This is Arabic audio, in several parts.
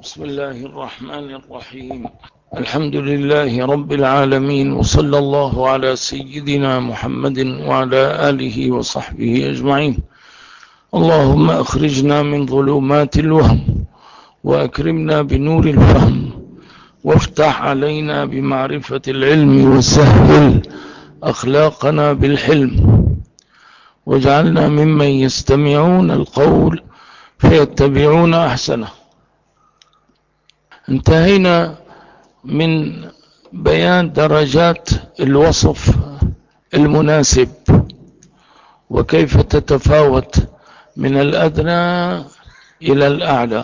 بسم الله الرحمن الرحيم. الحمد لله رب العالمين، وصلى الله على سيدنا محمد وعلى آله وصحبه أجمعين. اللهم أخرجنا من ظلمات الوهم وأكرمنا بنور الفهم، وافتح علينا بمعرفة العلم، وسهل أخلاقنا بالحلم، واجعلنا ممن يستمعون القول فيتبعون أحسنه. انتهينا من بيان درجات الوصف المناسب وكيف تتفاوت من الأدنى إلى الأعلى،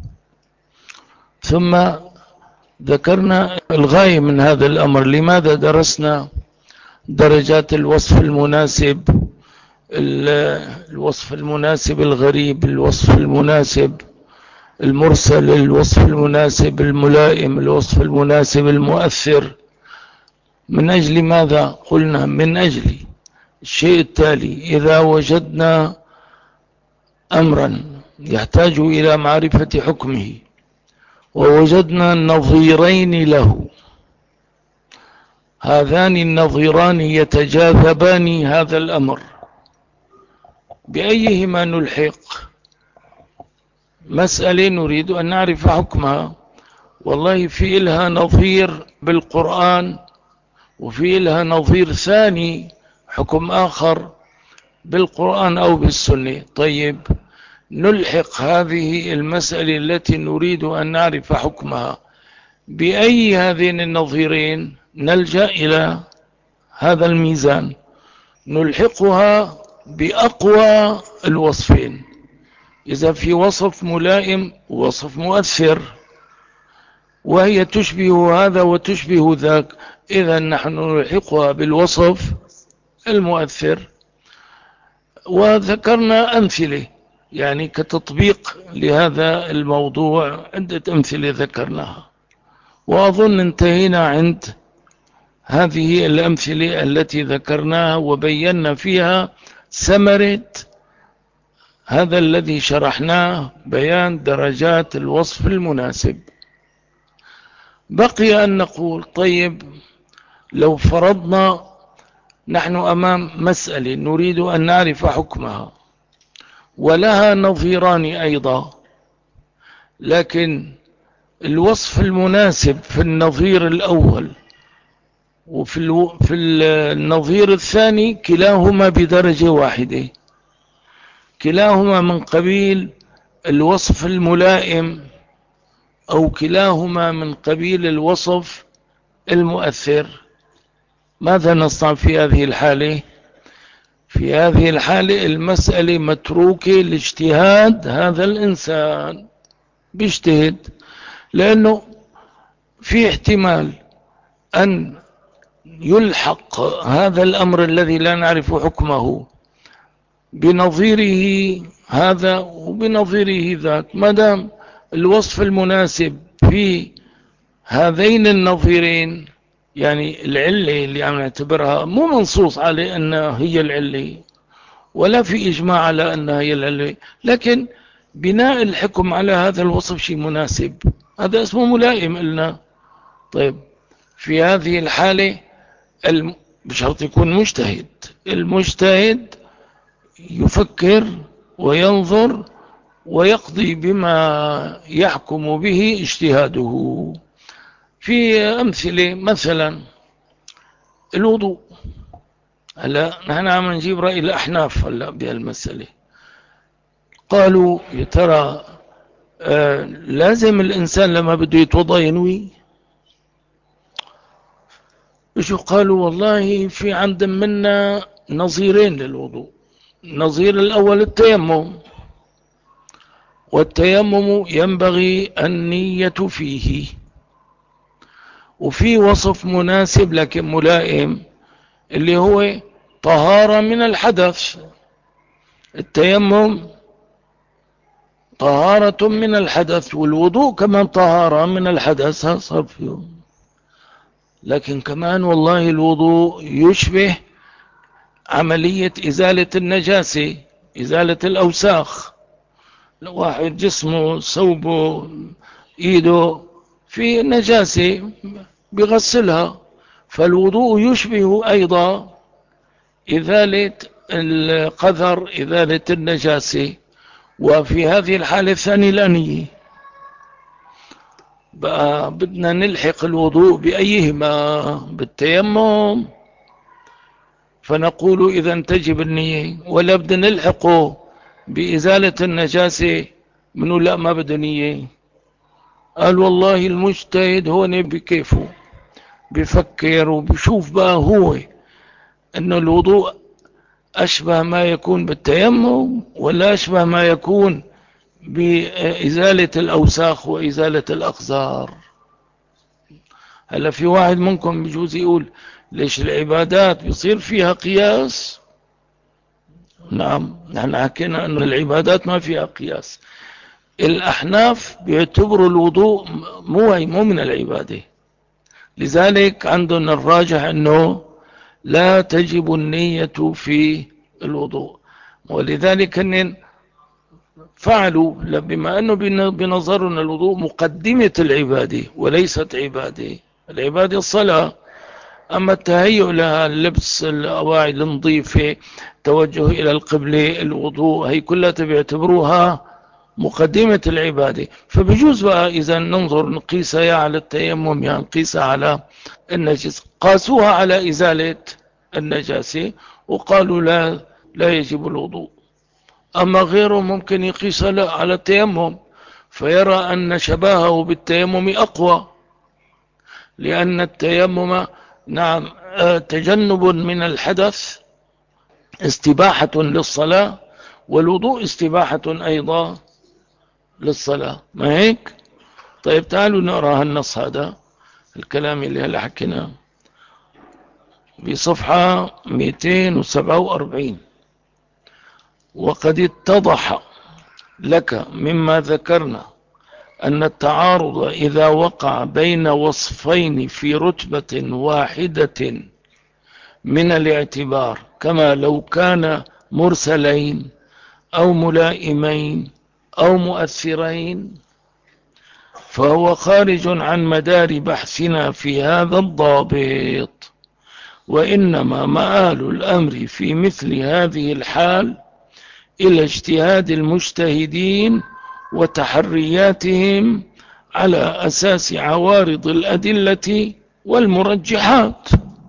ثم ذكرنا الغاية من هذا الأمر. لماذا درسنا درجات الوصف المناسب؟ الوصف المناسب الغريب، الوصف المناسب المرسل، الوصف المناسب الملائم، الوصف المناسب المؤثر. من أجل ماذا قلنا؟ من أجل الشيء التالي: إذا وجدنا أمرا يحتاج إلى معرفة حكمه ووجدنا نظيرين له، هذان النظيران يتجاذبان هذا الأمر، بأيهما نلحق؟ مسألة نريد أن نعرف حكمها، والله في لها نظير بالقرآن، وفي لها نظير ثاني حكم آخر بالقرآن أو بالسنة. طيب، نلحق هذه المسألة التي نريد أن نعرف حكمها بأي هذين النظيرين؟ نلجأ إلى هذا الميزان، نلحقها بأقوى الوصفين. إذا في وصف ملائم ووصف مؤثر، وهي تشبه هذا وتشبه ذاك، إذا نحن نلحقها بالوصف المؤثر. وذكرنا أمثلة يعني كتطبيق لهذا الموضوع، عدة أمثلة ذكرناها، وأظن انتهينا عند هذه الأمثلة التي ذكرناها وبينا فيها ثمرة هذا الذي شرحناه، بيان درجات الوصف المناسب. بقي أن نقول: طيب، لو فرضنا نحن أمام مسألة نريد أن نعرف حكمها ولها نظيران أيضا، لكن الوصف المناسب في النظير الأول وفي النظير الثاني كلاهما بدرجة واحدة، كلاهما من قبيل الوصف الملائم، أو كلاهما من قبيل الوصف المؤثر. ماذا نصنع في هذه الحالة؟ في هذه الحالة المسألة متروكة لاجتهاد هذا الإنسان، بيجتهد، لأنه في احتمال أن يلحق هذا الأمر الذي لا نعرف حكمه بنظيره هذا وبنظيره ذاك. مادام الوصف المناسب في هذين النظيرين، يعني العلة اللي عم نعتبرها مو منصوص على أنها هي العلة، ولا في إجماع على أنها هي العلة، لكن بناء الحكم على هذا الوصف شيء مناسب، هذا اسمه ملائم لنا. طيب، في هذه الحالة بشرط يكون مجتهد. المجتهد يفكر وينظر ويقضي بما يحكم به اجتهاده. في أمثلة، مثلا الوضوء. هلا نحن عم نجيب رأي الأحناف هلا بهالمسألة. قالوا: يا ترى لازم الإنسان لما بده يتوضأ ينوي؟ بشو قالوا: والله في عند منا نظيرين للوضوء. النظير الأول التيمم، والتيمم ينبغي النية فيه، وفي وصف مناسب لكن ملائم اللي هو طهارة من الحدث. التيمم طهارة من الحدث، والوضوء كمان طهارة من الحدث، صار فيهم. لكن كمان والله الوضوء يشبه عملية إزالة النجاسة، إزالة الأوساخ. لو واحد جسمه ثوبه إيده في نجاسة بغسلها، فالوضوء يشبه أيضا إزالة القذر، إزالة النجاسة. وفي هذه الحالة الثانية الأنية، بقى بدنا نلحق الوضوء بأيهما؟ بالتيمم، فنقول إذا تجب النية، ولا بدنا نلحقه بإزالة النجاسة؟ منه لا، ما بده نية. قال والله المجتهد هون بكيفه، بفكر وبشوف بقى هو أن الوضوء أشبه ما يكون بالتيمم ولا أشبه ما يكون بإزالة الأوساخ وإزالة الأقذار. هلا في واحد منكم بجوز يقول ليش العبادات بيصير فيها قياس؟ نعم، نحن حكينا أن العبادات ما فيها قياس. الأحناف بيعتبروا الوضوء مو من العبادة، لذلك عندنا الراجح أنه لا تجب النية في الوضوء. ولذلك أن فعلوا بما أنه بنظرنا الوضوء مقدمة العبادة وليست عبادة. العبادة الصلاة، أما التهيؤ لها، اللبس، الأواعي النظيفة، توجه إلى القبلة، الوضوء، هي كلها بيعتبروها مقدمة العبادة. فبجوز بقى إذا ننظر نقيسها على التيمم، يعني نقيسها على النجس، قاسوها على إزالة النجاسة وقالوا لا يجب الوضوء. أما غيره ممكن يقيس على التيمم فيرى أن شباهه بالتيمم أقوى، لأن التيمم نعم تجنب من الحدث، استباحة للصلاة، والوضوء استباحة أيضا للصلاة، ما هيك؟ طيب تعالوا نقرأ النص هذا، الكلام اللي هلا حكيناه بصفحة 247. وقد اتضح لك مما ذكرنا أن التعارض إذا وقع بين وصفين في رتبة واحدة من الاعتبار، كما لو كان مرسلين أو ملائمين أو مؤثرين، فهو خارج عن مدار بحثنا في هذا الضابط. وإنما مآل الأمر في مثل هذه الحال إلى اجتهاد المجتهدين وتحرياتهم على أساس عوارض الأدلة والمرجحات.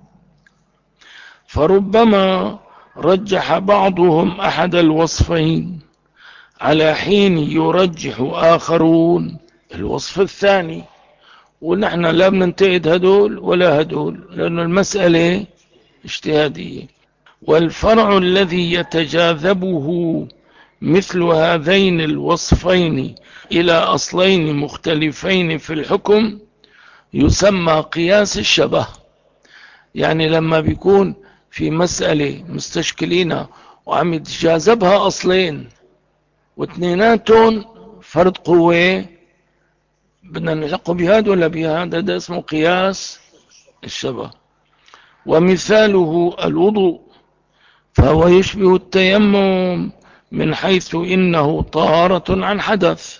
فربما رجح بعضهم أحد الوصفين على حين يرجح آخرون الوصف الثاني، ونحن لا بننتقد هدول ولا هدول، لأن المسألة اجتهادية. والفرع الذي يتجاذبه مثل هذين الوصفين إلى أصلين مختلفين في الحكم يسمى قياس الشبه. يعني لما بيكون في مسألة مستشكلين وعم يتجاذبها أصلين واثنيناتهم فرد قوة، بدنا نلحقه بهذا ولا بهذا، ده اسمه قياس الشبه. ومثاله الوضوء، فهو يشبه التيمم من حيث إنه طهارة عن حدث،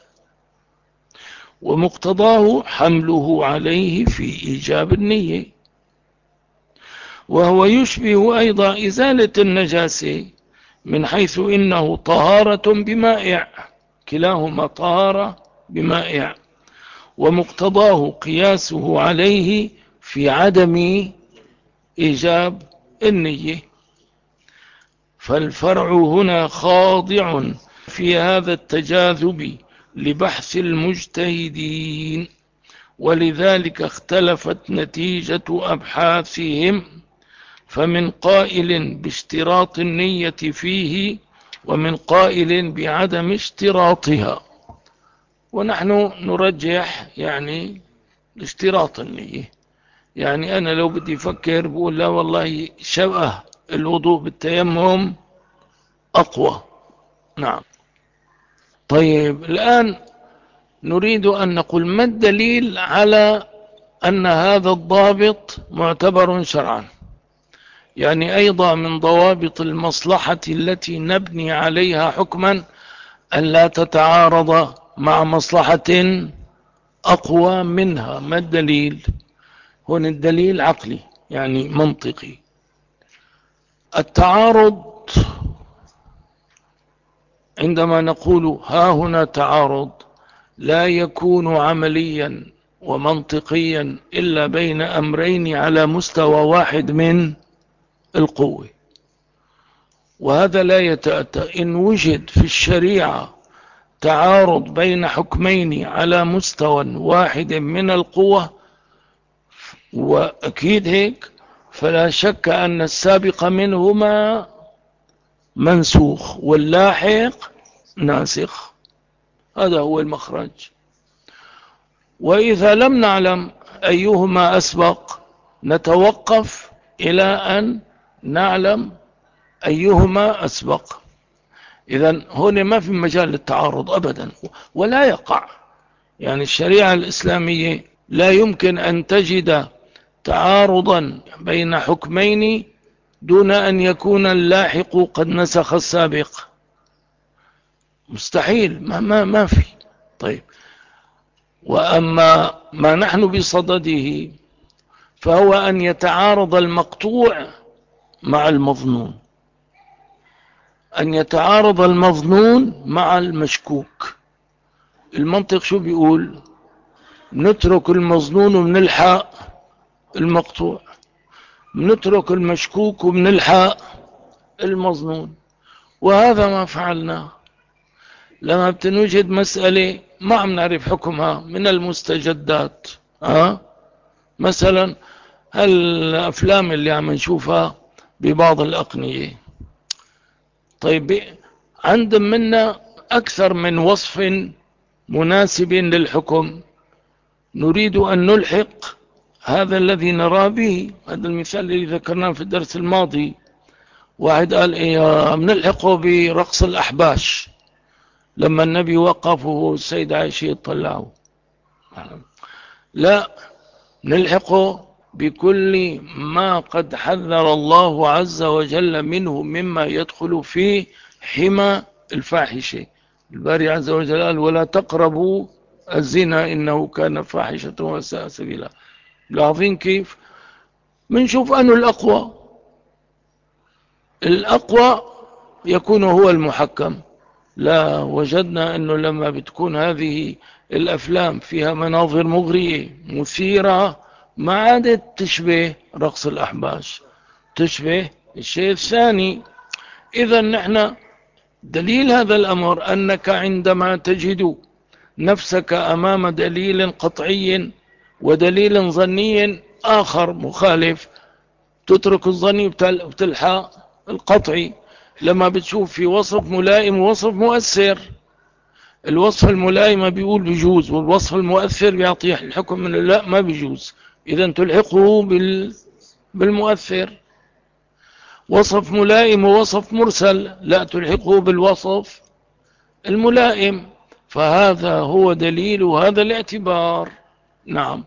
ومقتضاه حمله عليه في إيجاب النية. وهو يشبه أيضا إزالة النجاسة من حيث إنه طهارة بمائع، كلاهما طهارة بمائع، ومقتضاه قياسه عليه في عدم إيجاب النية. فالفرع هنا خاضع في هذا التجاذب لبحث المجتهدين، ولذلك اختلفت نتيجة أبحاثهم، فمن قائل باشتراط النية فيه ومن قائل بعدم اشتراطها، ونحن نرجح يعني اشتراط النية. يعني أنا لو بدي أفكر بقول لا والله شبه الوضوء بالتيمم أقوى. نعم. طيب الآن نريد أن نقول ما الدليل على أن هذا الضابط معتبر شرعا؟ يعني أيضا من ضوابط المصلحة التي نبني عليها حكما أن لا تتعارض مع مصلحة أقوى منها. ما الدليل؟ هنا الدليل عقلي يعني منطقي. التعارض عندما نقول ها هنا تعارض لا يكون عمليا ومنطقيا إلا بين أمرين على مستوى واحد من القوة، وهذا لا يتأتى. إن وجد في الشريعة تعارض بين حكمين على مستوى واحد من القوة، وأكيد هيك، فلا شك أن السابق منهما منسوخ واللاحق ناسخ. هذا هو المخرج. وإذا لم نعلم أيهما أسبق نتوقف إلى أن نعلم أيهما أسبق. إذن هنا ما في مجال للتعارض أبدا ولا يقع. يعني الشريعة الإسلامية لا يمكن أن تجد تعارضا بين حكمين دون أن يكون اللاحق قد نسخ السابق. مستحيل، ما في. طيب، وأما ما نحن بصدده فهو أن يتعارض المقطوع مع المظنون، أن يتعارض المظنون مع المشكوك. المنطق شو بيقول؟ نترك المظنون وبنلحق المقطوع، نترك المشكوك وبنلحق المظنون. وهذا ما فعلناه. لما بتنوجد مسألة ما عم نعرف حكمها من المستجدات، مثلا هالأفلام اللي عم نشوفها ببعض الأقنية، طيب عندهم منا أكثر من وصف مناسب للحكم، نريد أن نلحق هذا الذي نرى به. هذا المثال اللي ذكرناه في الدرس الماضي، واحد قال إيه بنلحقه برقص الأحباش لما النبي وقف والسيد عائشة يطلعوا. لا، نلحقه بكل ما قد حذر الله عز وجل منه مما يدخل في حمى الفاحشة. الباري عز وجل قال ولا تقربوا الزنا إنه كان فاحشة وساء سبيلا. لاحظين كيف؟ منشوف أنه الأقوى يكون هو المحكم. لا، وجدنا أنه لما بتكون هذه الأفلام فيها مناظر مغرية مثيرة ما عادت تشبه رقص الأحباش، تشبه الشيء الثاني. إذا نحن دليل هذا الأمر أنك عندما تجد نفسك أمام دليل قطعي ودليل ظني آخر مخالف، تترك الظني وتلحق القطعي. لما بتشوف في وصف ملائم ووصف مؤثر، الوصف الملائم بيقول بيجوز، والوصف المؤثر بيعطيه الحكم من لا ما بيجوز، إذا تلحقه بالمؤثر. وصف ملائم ووصف مرسل، لا تلحقه بالوصف الملائم. فهذا هو دليل هذا الاعتبار. نعم،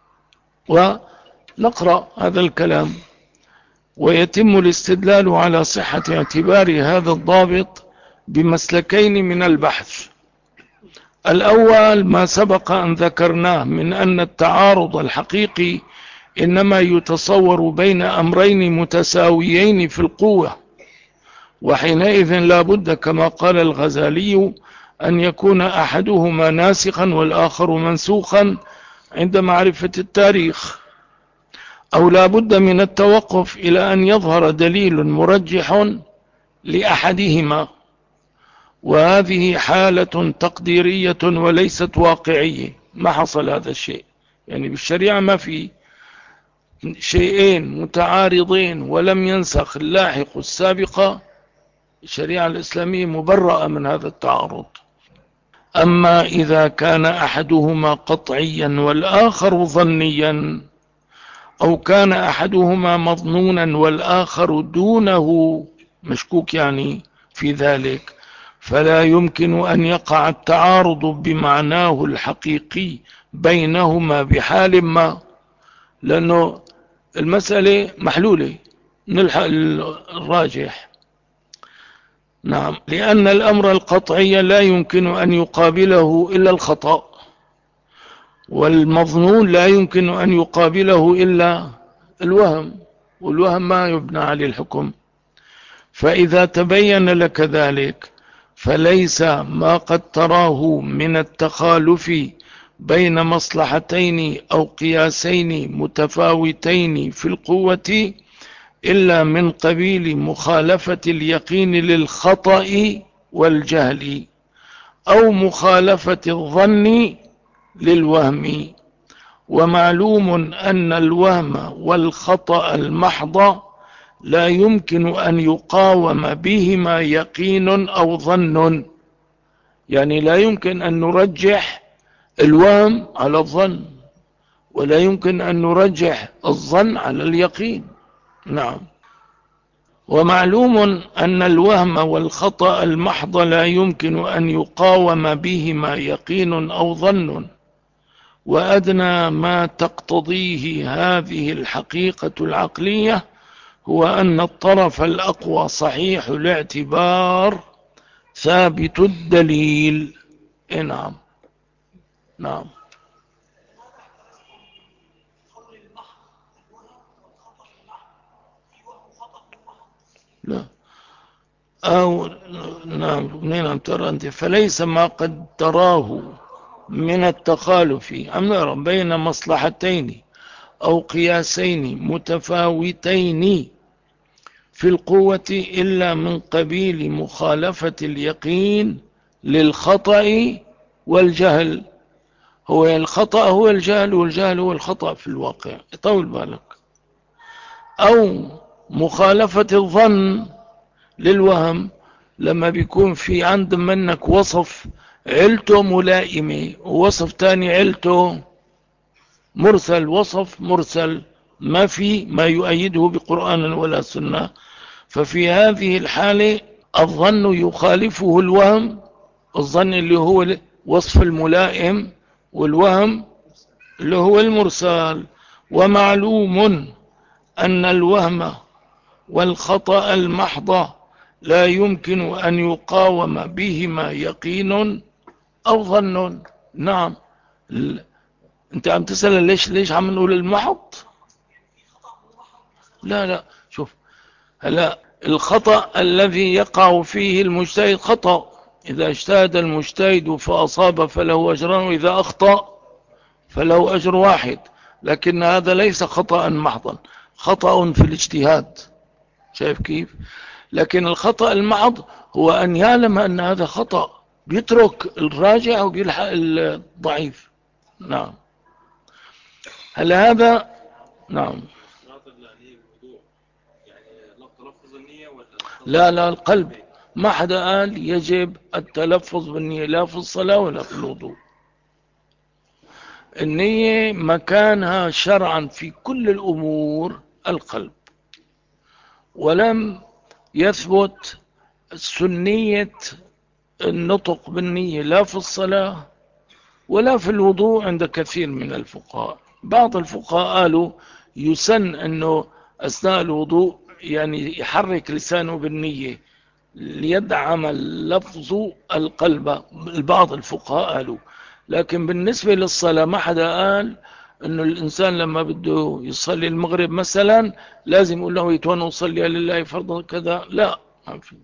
ونقرأ هذا الكلام. ويتم الاستدلال على صحة اعتبار هذا الضابط بمسلكين من البحث. الأول ما سبق أن ذكرناه من أن التعارض الحقيقي إنما يتصور بين أمرين متساويين في القوة، وحينئذ لا بد كما قال الغزالي أن يكون أحدهما ناسخا والآخر منسوخا عند معرفة التاريخ، أو لا بد من التوقف إلى أن يظهر دليل مرجح لأحدهما، وهذه حالة تقديرية وليست واقعية. ما حصل هذا الشيء، يعني بالشريعة ما في شيئين متعارضين ولم ينسخ اللاحق السابقة. الشريعة الإسلامية مبرأة من هذا التعارض. أما إذا كان أحدهما قطعيا والآخر ظنيا، أو كان أحدهما مظنونا والآخر دونه مشكوك يعني في ذلك، فلا يمكن أن يقع التعارض بمعناه الحقيقي بينهما بحال ما، لأنه المسألة محلولة نلحق الراجح. نعم، لأن الأمر القطعي لا يمكن أن يقابله إلا الخطأ، والمظنون لا يمكن أن يقابله إلا الوهم، والوهم ما يبنى عليه الحكم. فإذا تبين لك ذلك فليس ما قد تراه من التخالف بين مصلحتين أو قياسين متفاوتين في القوة إلا من قبيل مخالفة اليقين للخطأ والجهل، أو مخالفة الظن للوهم. ومعلوم أن الوهم والخطأ المحض لا يمكن أن يقاوم بهما يقين أو ظن، يعني لا يمكن أن نرجح الوهم على الظن، ولا يمكن أن نرجح الظن على اليقين. نعم. ومعلوم أن الوهم والخطأ المحض لا يمكن أن يقاوم بهما يقين أو ظن، وأدنى ما تقتضيه هذه الحقيقة العقلية هو أن الطرف الأقوى صحيح الاعتبار ثابت الدليل. نعم. نعم. لا. أو نعم. نعم. ترى أنت فليس ما قد تراه من التخالف أمر بين مصلحتين أو قياسين متفاوتين في القوة إلا من قبيل مخالفة اليقين للخطأ والجهل. هو الخطأ هو الجهل، والجهل هو الخطأ في الواقع، طول بالك. أو مخالفة الظن للوهم، لما بيكون في عند منك وصف علته ملائمة ووصف تاني علته مرسل، وصف مرسل ما في ما يؤيده بقرآن ولا سنة، ففي هذه الحالة الظن يخالفه الوهم، الظن اللي هو وصف الملائم، والوهم اللي هو المرسل. ومعلوم أن الوهم والخطأ المحض لا يمكن أن يقاوم بهما يقين أو ظن. نعم. انت عم تسأل ليش عم نقول المحض؟ لا لا، شوف، هلا الخطأ الذي يقع فيه المجتهد خطأ، إذا اجتهد المجتهد فأصاب فله أجران، وإذا أخطأ فله أجر واحد. لكن هذا ليس خطأ محضا، خطأ في الاجتهاد، شايف كيف؟ لكن الخطأ المحض هو أن يعلم أن هذا خطأ، بيترك الراجع وبيلحق الضعيف. نعم. هل هذا؟ نعم. لا لا، القلب ما حدا قال يجب التلفظ بالنية، لا في الصلاة ولا في الوضوء. النية مكانها شرعا في كل الأمور القلب، ولم يثبت سنية النطق بالنية لا في الصلاة ولا في الوضوء عند كثير من الفقهاء. بعض الفقهاء قالوا يسن أنه أثناء الوضوء يعني يحرك لسانه بالنية ليدعم اللفظ القلب، بعض الفقهاء قالوا. لكن بالنسبة للصلاة ما حدا قال انه الانسان لما بده يصلي المغرب مثلا لازم يقول له يتوانا وصلي لله فرضا كذا، لا، ما في.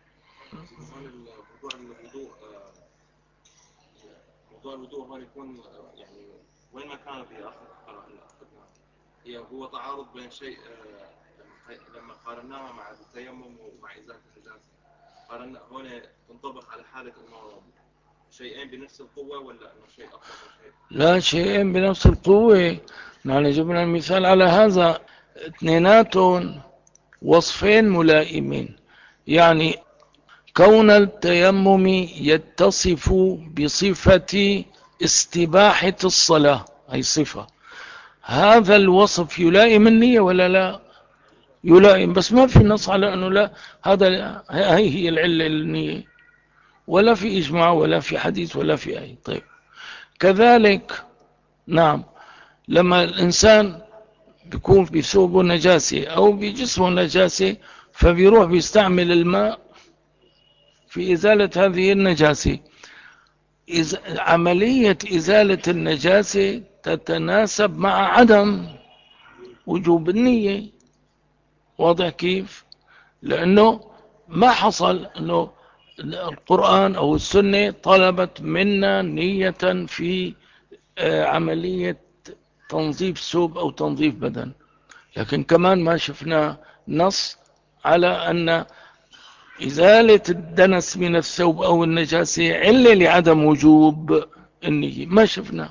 موضوع الوضوء هون يكون يعني وين ما كان في اخر هي هو تعارض بين شيء لما قارناها مع التيمم ومع ازاله النجاسه، قارنا هون تنطبق على حاله انه شيئين بنفس القوه، ولا انه شيء اقوى من شيء؟ لا، شيئين بنفس القوه. نحن جبنا المثال على هذا، اثنيناتهم وصفين ملائمين. يعني كون التيمم يتصف بصفة استباحة الصلاة، أي صفة، هذا الوصف يلائم النية ولا لا؟ يلائم، بس ما في نص على أنه لا، هي العلة النية، ولا في إجماع ولا في حديث ولا في أي. طيب كذلك، نعم، لما الإنسان بيكون بثوبه نجاسة أو بجسمه نجاسة فبيروح بيستعمل الماء في إزالة هذه النجاسة، عملية إزالة النجاسة تتناسب مع عدم وجوب النية. واضح كيف؟ لأنه ما حصل أنه القرآن أو السنة طلبت منا نية في عملية تنظيف ثوب أو تنظيف بدن، لكن كمان ما شفنا نص على أن إزالة الدنس من الثوب أو النجاسة علة لعدم وجوب النية، ما شفنا.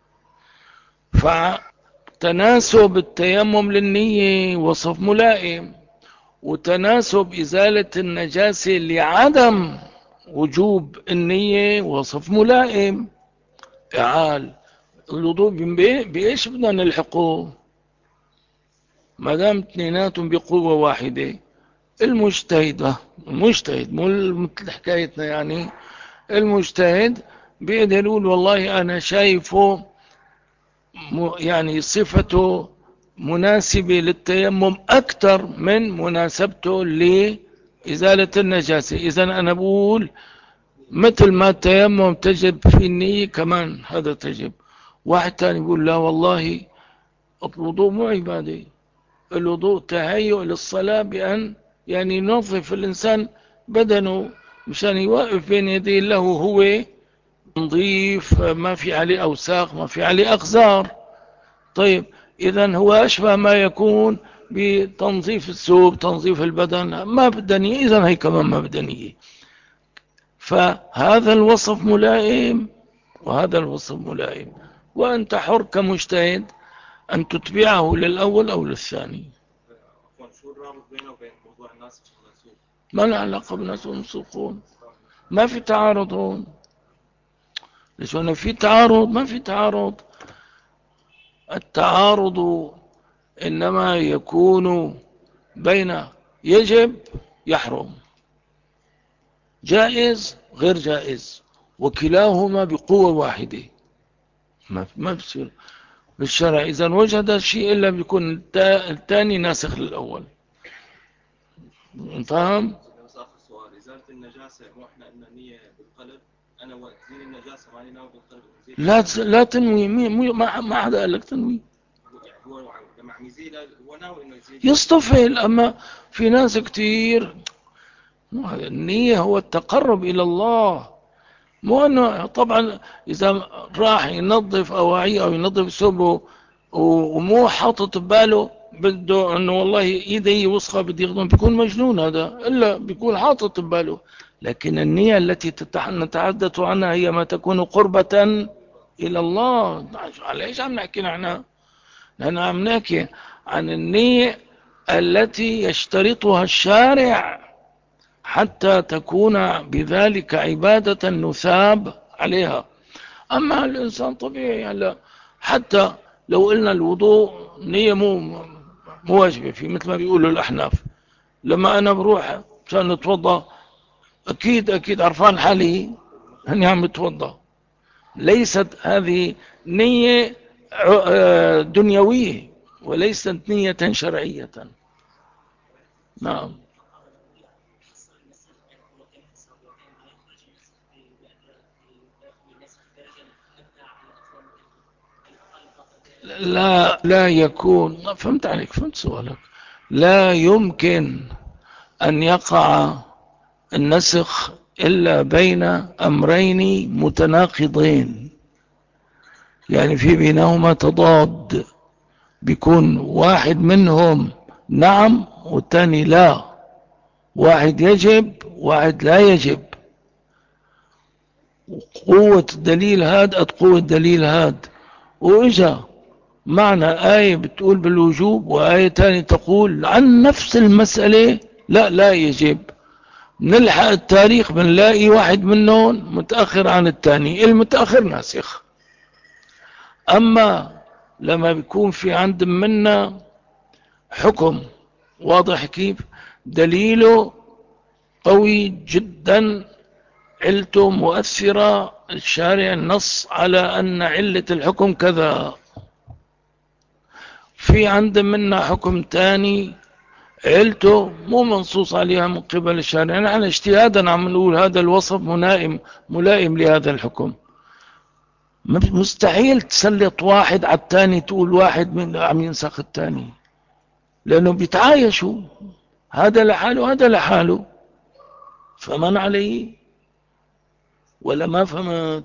فتناسب التيمم للنية وصف ملائم، وتناسب إزالة النجاسة لعدم وجوب النية وصف ملائم. تعال الوضوء بإيش بدنا نلحقه؟ ما دام اثنيناتهم بقوة واحدة. المجتهد مو مثل حكايتنا يعني. المجتهد بيقدر يقول والله أنا شايفه يعني صفته مناسبة للتيمم أكثر من مناسبته لإزالة النجاسة. إذا أنا بقول مثل ما التيمم تجب في النية كمان هذا تجب. واحد تاني يقول لا والله الوضوء مو عبادة، الوضوء تهيؤ للصلاة بأن يعني ينظف الإنسان بدنه مشان يوقف بين يدي الله هو نظيف، ما في عليه أوساخ، ما في عليه أخزار. طيب إذن هو أشبه ما يكون بتنظيف الثوب، تنظيف البدن، ما بدني. إذن هي كمان ما بدني. فهذا الوصف ملائم وهذا الوصف ملائم، وأنت حر كمجتهد أن تتبعه للأول أو للثاني. شو الرابط بينه وبين موضوع الناسخ والمنسوخ؟ ما العلاقة بالناس والمنسوخون؟ ما في تعارض هون. ليش هنا في تعارض؟ ما في تعارض. التعارض إنما يكون بين يجب يحرم، جائز غير جائز، وكلاهما بقوة واحدة. ما بصير بالشرع إذا وجد الشيء إلا بيكون الثاني ناسخ للأول. فهم؟ بس آخر سؤال، إزالة النجاسة مو إحنا قلنا نية بالقلب؟ أنا وقت زيل النجاسة ماني ناوي بالقلب لا تنوي. ما حدا قال لك تنوي. يعني هو لما عم يزيل هو ناوي إنه يزيل يصطفل. أما في ناس كتير النية هو التقرب إلى الله، مو أنه طبعا إذا راح ينظف أواعيه أو ينظف ثوبه ومو حاطط بباله بده أنه والله إيدي وسخة بدي يخدم، بيكون مجنون هذا، إلا بيكون حاطط بباله. لكن النية التي نتحدث عنها هي ما تكون قربة إلى الله. على إيش عم نحكي نحن؟ نحن عم نحكي عن النية التي يشترطها الشارع حتى تكون بذلك عبادة نثاب عليها. أما الإنسان طبيعي يعني حتى لو قلنا الوضوء نية مو واجبة في مثل ما بيقولوا الأحناف، لما أنا بروح عشان نتوضى أكيد عرفان حالي أني عم بتوضى. ليست هذه نية دنيوية وليست نية شرعية. نعم. لا يكون. فهمت عليك، فهمت سؤالك. لا يمكن أن يقع النسخ إلا بين أمرين متناقضين، يعني في بينهما تضاد، بيكون واحد منهم نعم والثاني لا، واحد يجب واحد لا يجب. قوة الدليل هاد قد قوة الدليل هاد. وإجا معنى آية بتقول بالوجوب وآية تانية تقول عن نفس المسألة لا يجب، نلحق التاريخ بنلاقي واحد منهم متأخر عن الثاني، المتأخر ناسخ. أما لما بيكون في عند منا حكم واضح كيف دليله قوي جدا، علته مؤثرة، الشارع النص على أن علة الحكم كذا، في عند منا حكم تاني علته مو منصوص عليها من قبل الشارع، نحن اجتهادا عم نقول هذا الوصف ملائم لهذا الحكم. مستحيل تسلط واحد على الثاني تقول واحد من عم ينسخ الثاني، لأنه بيتعايشوا، هذا لحاله هذا لحاله. فمن عليه ولا ما فهمت؟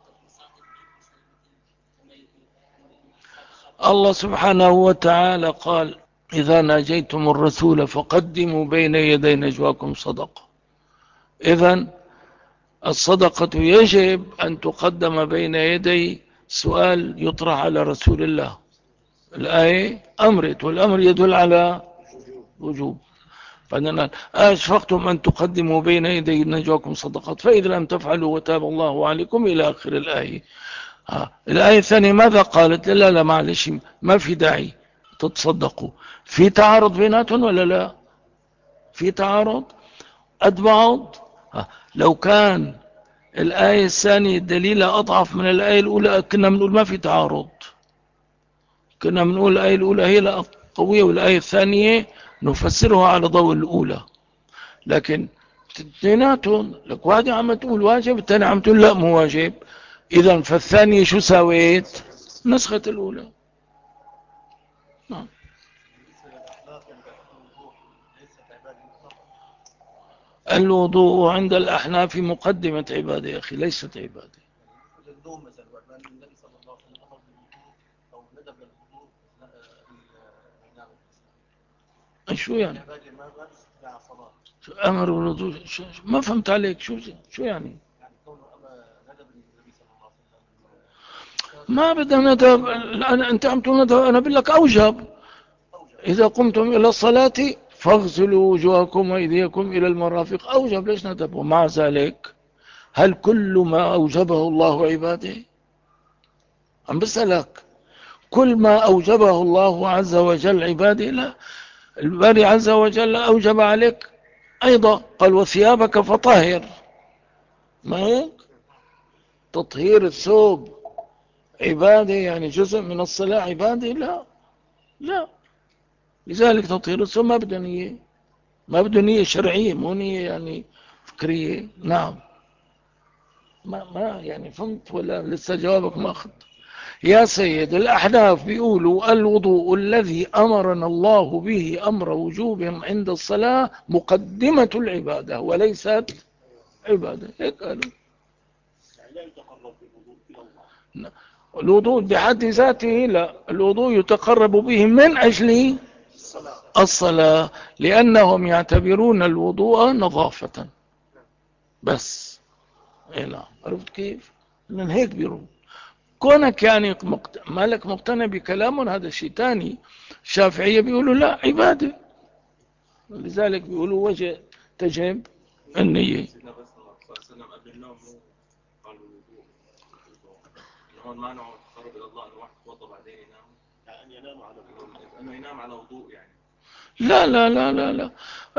الله سبحانه وتعالى قال إذا ناجيتم الرسول فقدموا بين يدي نجواكم صدقة. إذن الصدقة يجب أن تقدم بين يدي سؤال يطرح على رسول الله. الآية أمرت، والأمر يدل على وجوب. فأننا أشفقتم أن تقدموا بين يدي نجواكم صدقات فإذا لم تفعلوا وتاب الله عليكم إلى آخر الآية. الآية الثانية ماذا قالت؟ لا لا معلش ما في داعي تتصدقوا. في تعارض بيناتهم ولا لا؟ في تعارض قد بعض. لو كان الآية الثانية دليلها أضعف من الآية الأولى كنا بنقول ما في تعارض، كنا بنقول الآية الأولى هي قوية والآية الثانية نفسرها على ضوء الأولى. لكن اثنيناتهم لك واحدة عم تقول واجب الثانية عم تقول لا مو واجب، إذن فالثانية شو سويت؟ نسخة الأولى. نعم. الوضوء عند الأحناف مقدمة عبادة يا أخي، ليست عبادة. شو يعني أمر الوضوء؟ ما فهمت عليك. شو يعني؟ ما بدنا ندب. أنت عم تقول ندب، أنا بقول لك أوجب. إذا قمتم إلى الصلاة فاغسلوا وجوهكم وأيديكم إلى المرافق، أوجب ليش ندب. ومع ذلك هل كل ما أوجبه الله عباده؟ عم بسألك كل ما أوجبه الله عز وجل عباده؟ لا، الباري عز وجل أوجب عليك أيضا، قال وثيابك فطهر. ما هيك؟ تطهير الثوب عباده يعني جزء من الصلاة عباده؟ لا لا. لذلك تطهير الثوب ما بده نية، ما بده نية شرعية، مو نية يعني فكرية. نعم. ما يعني فهمت ولا لسه جوابك ما أخذ؟ يا سيد الأحناف بيقولوا الوضوء الذي أمرنا الله به أمر وجوب عند الصلاة مقدمة العبادة وليست عبادة. هيك قالوا. الوضوء بحد ذاته لا، الوضوء يتقرب به من أجل الصلاة، لأنهم يعتبرون الوضوء نظافة بس. نعم. عرفت كيف؟ من هيك بيرون. كونك يعني مالك مقتنع بكلامهم هذا شيء تاني. الشافعية بيقولوا لا عبادة، لذلك بيقولوا وجه تجب النية. سيدنا بس صلى الله عليه وسلم قبل النوم قالوا الوضوء هون معنى تقرب الى الله انه واحد يتوضا بعدين ينام، يعني ينام على انه ينام على وضوء يعني. لا لا لا لا لا.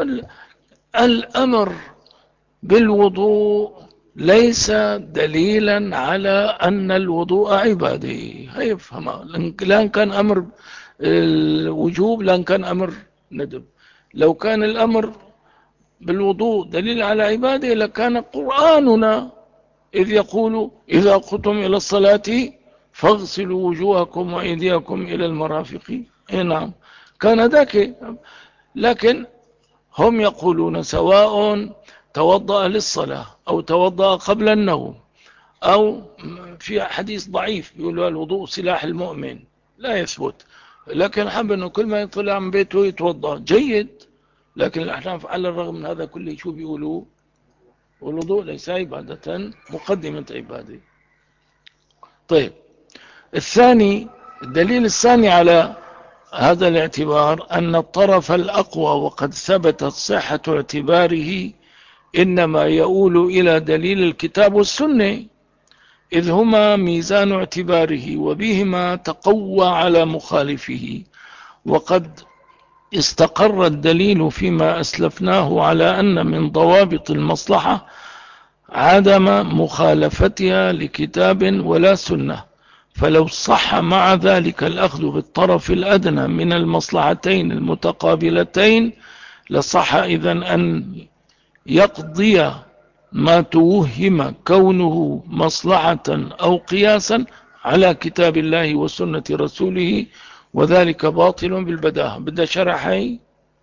الأمر بالوضوء ليس دليلا على أن الوضوء عبادة. هي افهمها، لأن كان أمر الوجوب لأن كان أمر ندب. لو كان الأمر بالوضوء دليل على عبادة لكان قرآننا إذ يقول إذا قمتم إلى الصلاة فاغسلوا وجوهكم وأيديكم إلى المرافق. نعم كان ذاك. لكن هم يقولون سواء توضأ للصلاة أو توضأ قبل النوم، أو في حديث ضعيف بيقولوا الوضوء سلاح المؤمن لا يثبت، لكن حب أنه كل ما يطلع من بيته يتوضأ جيد. لكن الأحناف على الرغم من هذا كله شو بيقولوا؟ والوضوء ليس عبادة مقدمة عبادة. طيب الثاني، الدليل الثاني على هذا الاعتبار أن الطرف الأقوى وقد ثبتت صحة اعتباره إنما يؤول إلى دليل الكتاب والسنة، إذ هما ميزان اعتباره وبهما تقوى على مخالفه. وقد استقر الدليل فيما أسلفناه على أن من ضوابط المصلحة عدم مخالفتها لكتاب ولا سنة، فلو صح مع ذلك الأخذ بالطرف الأدنى من المصلحتين المتقابلتين لصح إذن أن يقضي ما توهم كونه مصلحة أو قياسا على كتاب الله وسنة رسوله، وذلك باطل بالبداهة. بدأ شرحي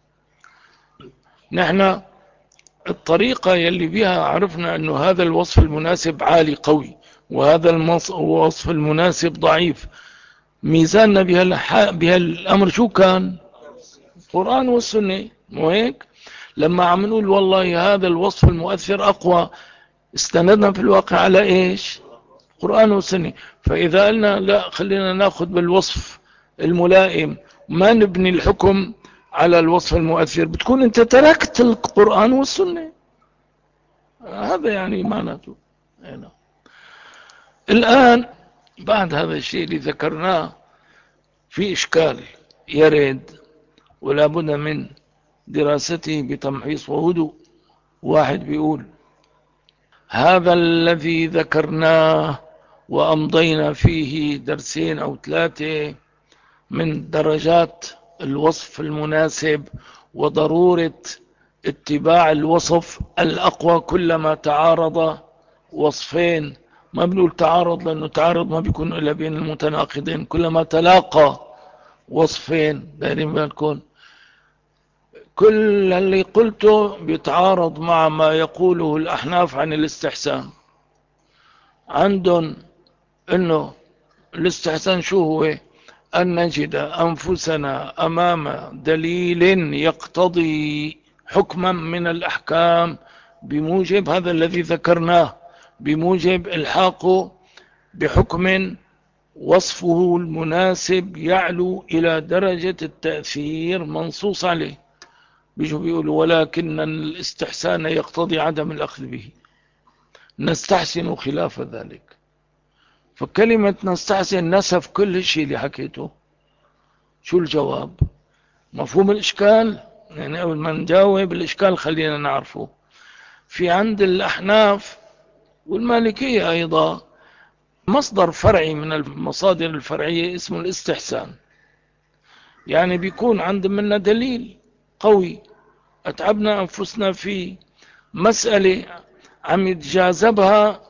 نحن الطريقة يلي بها عرفنا أنه هذا الوصف المناسب عالي قوي وهذا الوصف المناسب ضعيف. ميزاننا بها الأمر شو كان؟ القرآن والسنة، مو هيك؟ لما عم نقول والله هذا الوصف المؤثر أقوى، استندنا في الواقع على إيش؟ القرآن والسنة. فإذا قلنا لا، خلينا نأخذ بالوصف الملائم ما نبني الحكم على الوصف المؤثر، بتكون انت تركت القرآن والسنة. هذا يعني معناته هنا. الآن بعد هذا الشيء اللي ذكرناه في إشكال يرد ولا بد من دراسته بتمحيص وهدوء. واحد بيقول هذا الذي ذكرناه وأمضينا فيه درسين أو 3 من درجات الوصف المناسب وضرورة اتباع الوصف الأقوى كلما تعارض وصفين. ما بنقول تعارض لأنه تعارض ما بيكون إلا بين المتناقضين، كلما تلاقى وصفين دائرين بالكون. كل اللي قلته بيتعارض مع ما يقوله الأحناف عن الاستحسان. عندهم انه الاستحسان شو هو؟ ان نجد انفسنا امام دليل يقتضي حكما من الاحكام بموجب هذا الذي ذكرناه، بموجب الحاقه بحكم وصفه المناسب يعلو الى درجة التأثير منصوص عليه. بيجوا بيقولوا ولكن الاستحسان يقتضي عدم الاخذ به، نستحسن خلاف ذلك. فكلمة نستحسن نسف كل شيء اللي حكيته. شو الجواب؟ مفهوم الإشكال؟ يعني قبل ما نجاوب الإشكال خلينا نعرفه. في عند الأحناف والمالكية أيضا مصدر فرعي من المصادر الفرعية اسمه الاستحسان. يعني بيكون عند منا دليل قوي أتعبنا أنفسنا في مسألة عم يتجاذبها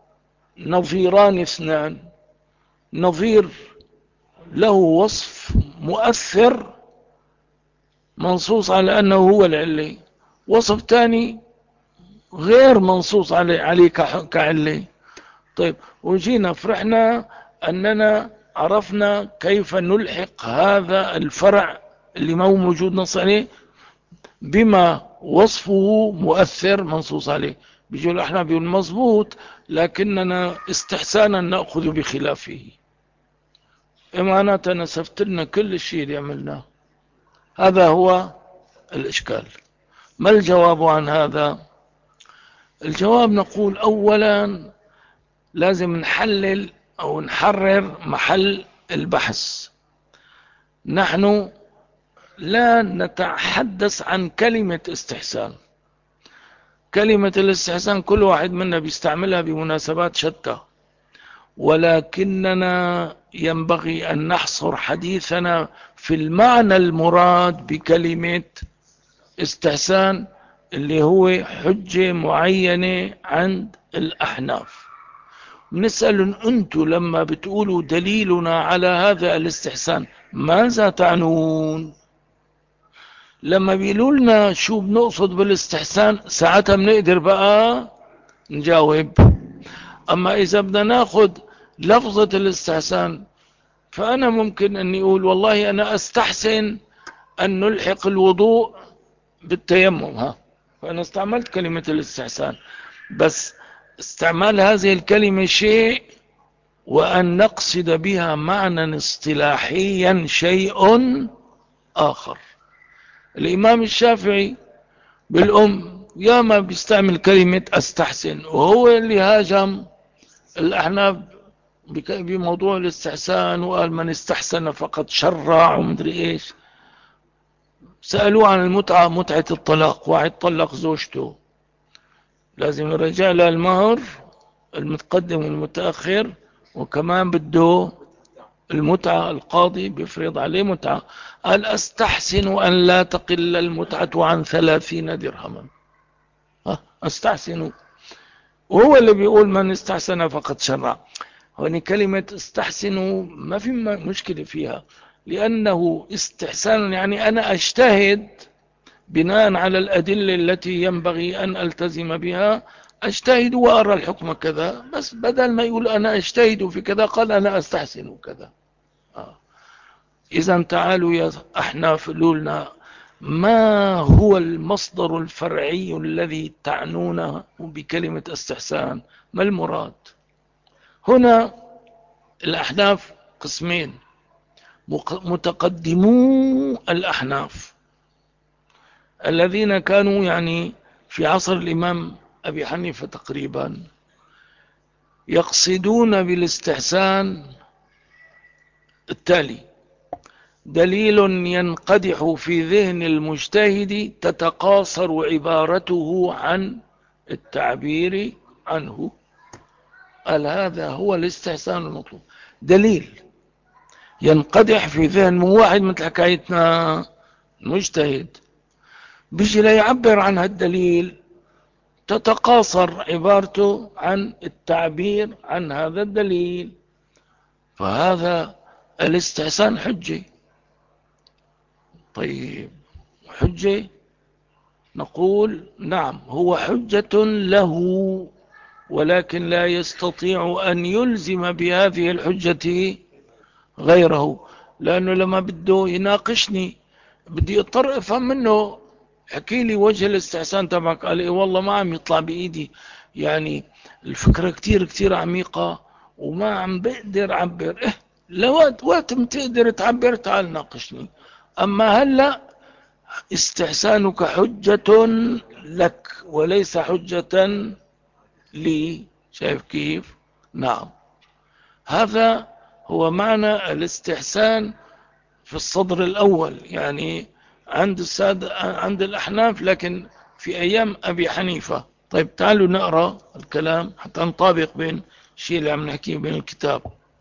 نظيران اثنان، نظير له وصف مؤثر منصوص على أنه هو العلي، وصف تاني غير منصوص عليه كعلي. طيب وجينا فرحنا أننا عرفنا كيف نلحق هذا الفرع اللي ما هو موجود نص عليه بما وصفه مؤثر منصوص عليه. بيجوا احنا بيقول مظبوط، لكننا استحسانا نأخذ بخلافه. معناتها نسفت لنا كل الشيء اللي عملناه. هذا هو الإشكال. ما الجواب عن هذا؟ الجواب نقول أولا لازم نحلل أو نحرر محل البحث. نحن لا نتحدث عن كلمة استحسان. كلمة الاستحسان كل واحد منا بيستعملها بمناسبات شتى، ولكننا ينبغي أن نحصر حديثنا في المعنى المراد بكلمة استحسان اللي هو حجة معينة عند الأحناف. بنسأل أنتم لما بتقولوا دليلنا على هذا الاستحسان ماذا تعنون؟ لما بيقولوا لنا شو بنقصد بالاستحسان ساعتها بنقدر بقى نجاوب. أما إذا بدنا ناخذ لفظة الاستحسان فأنا ممكن أني أقول والله أنا أستحسن أن نلحق الوضوء بالتيمم، فأنا استعملت كلمة الاستحسان، بس استعمال هذه الكلمة شيء وأن نقصد بها معنى اصطلاحيا شيء آخر. الإمام الشافعي ياما بيستعمل كلمة أستحسن، وهو اللي هاجم الأحناف بموضوع الاستحسان وقال من استحسن فقد شرع ومدري إيش. سألوه عن المتعة، متعة الطلاق، واحد طلق زوجته لازم يرجع لها المهر المتقدم والمتأخر وكمان بده المتعة، القاضي بيفرض عليه متعة، قال أستحسن أن لا تقل المتعة عن 30 درهما. أستحسن، وهو اللي بيقول من استحسن فقد شرع. هوني كلمة استحسن ما في مشكلة فيها، لأنه استحسان يعني أنا أجتهد بناء على الأدلة التي ينبغي أن ألتزم بها، أجتهد وأرى الحكم كذا، بس بدل ما يقول أنا أجتهد في كذا قال أنا أستحسن كذا. إذا تعالوا يا أحناف لولنا، ما هو المصدر الفرعي الذي تعنونه بكلمة استحسان؟ ما المراد هنا؟ الأحناف قسمين: متقدمو الأحناف الذين كانوا يعني في عصر الإمام أبي حنيفة تقريبا، يقصدون بالاستحسان التالي: دليل ينقدح في ذهن المجتهد تتقاصر عبارته عن التعبير عنه. قال هذا هو الاستحسان المطلوب، دليل ينقدح في ذهن واحد مثل حكايتنا مجتهد، بيجي لا يعبر عن هالدليل، تتقاصر عبارته عن التعبير عن هذا الدليل، فهذا الاستحسان حجة. طيب حجة، نقول نعم هو حجة له، ولكن لا يستطيع أن يلزم بهذه الحجة غيره، لأنه لما بده يناقشني بدي اضطر افهم منه، حكي لي وجه الاستحسان تبعك. قال إيه والله ما عم يطلع بإيدي، يعني الفكرة كتير كتير عميقة وما عم بقدر أعبر. وقت ما تقدر تعبر تعال ناقشني، أما هلأ استحسانك حجة لك وليس حجة لي. شايف كيف؟ نعم، هذا هو معنى الاستحسان في الصدر الأول، يعني عند الأحناف، لكن في أيام أبي حنيفة. طيب تعالوا نقرأ الكلام حتى نطابق بين الشيء اللي عم نحكيه بين الكتاب.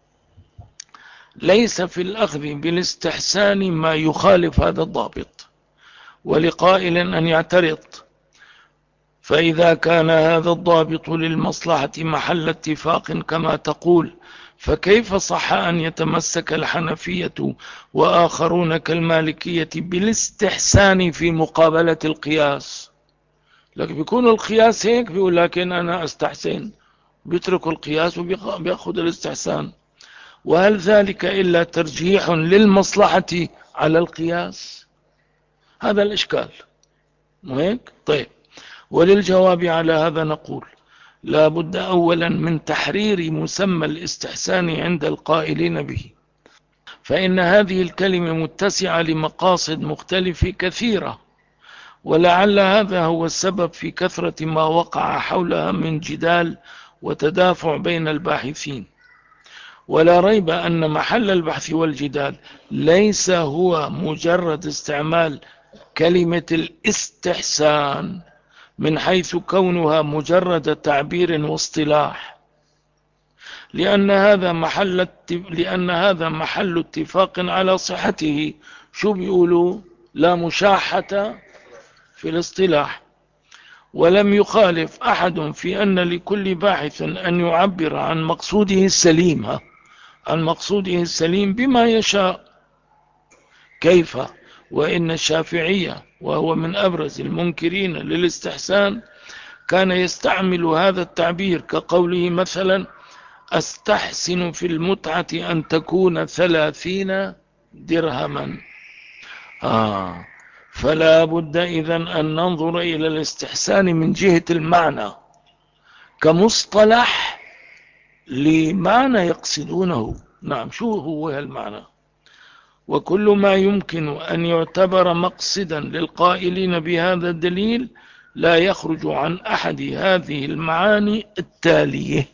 ليس في الأخذ بالاستحسان ما يخالف هذا الضابط، ولقائل أن يعترض، فإذا كان هذا الضابط للمصلحة محل اتفاق كما تقول، فكيف صح أن يتمسك الحنفية وآخرون كالمالكية بالاستحسان في مقابلة القياس؟ لكن بيكون القياس هيك، بيقول لكن أنا أستحسن، بيتركوا القياس وبيأخذ الاستحسان. وهل ذلك إلا ترجيح للمصلحة على القياس؟ هذا الإشكال، مو هيك؟ طيب، وللجواب على هذا نقول: لا بد أولا من تحرير مسمى الاستحسان عند القائلين به، فإن هذه الكلمة متسعة لمقاصد مختلفة كثيرة، ولعل هذا هو السبب في كثرة ما وقع حولها من جدال وتدافع بين الباحثين. ولا ريب أن محل البحث والجدال ليس هو مجرد استعمال كلمة الاستحسان من حيث كونها مجرد تعبير واصطلاح، لأن هذا محل اتفاق على صحته. شو بيقولوا؟ لا مشاحة في الاصطلاح. ولم يخالف أحد في أن لكل باحث أن يعبر عن مقصوده السليم بما يشاء. كيف وإن الشافعية وهو من أبرز المنكرين للاستحسان كان يستعمل هذا التعبير، كقوله مثلا: أستحسن في المتعة أن تكون 30 درهما. فلا بد إذن أن ننظر إلى الاستحسان من جهة المعنى كمصطلح لمعنى يقصدونه. نعم، شو هو المعنى؟ وكل ما يمكن أن يعتبر مقصدا للقائلين بهذا الدليل لا يخرج عن أحد هذه المعاني التالية: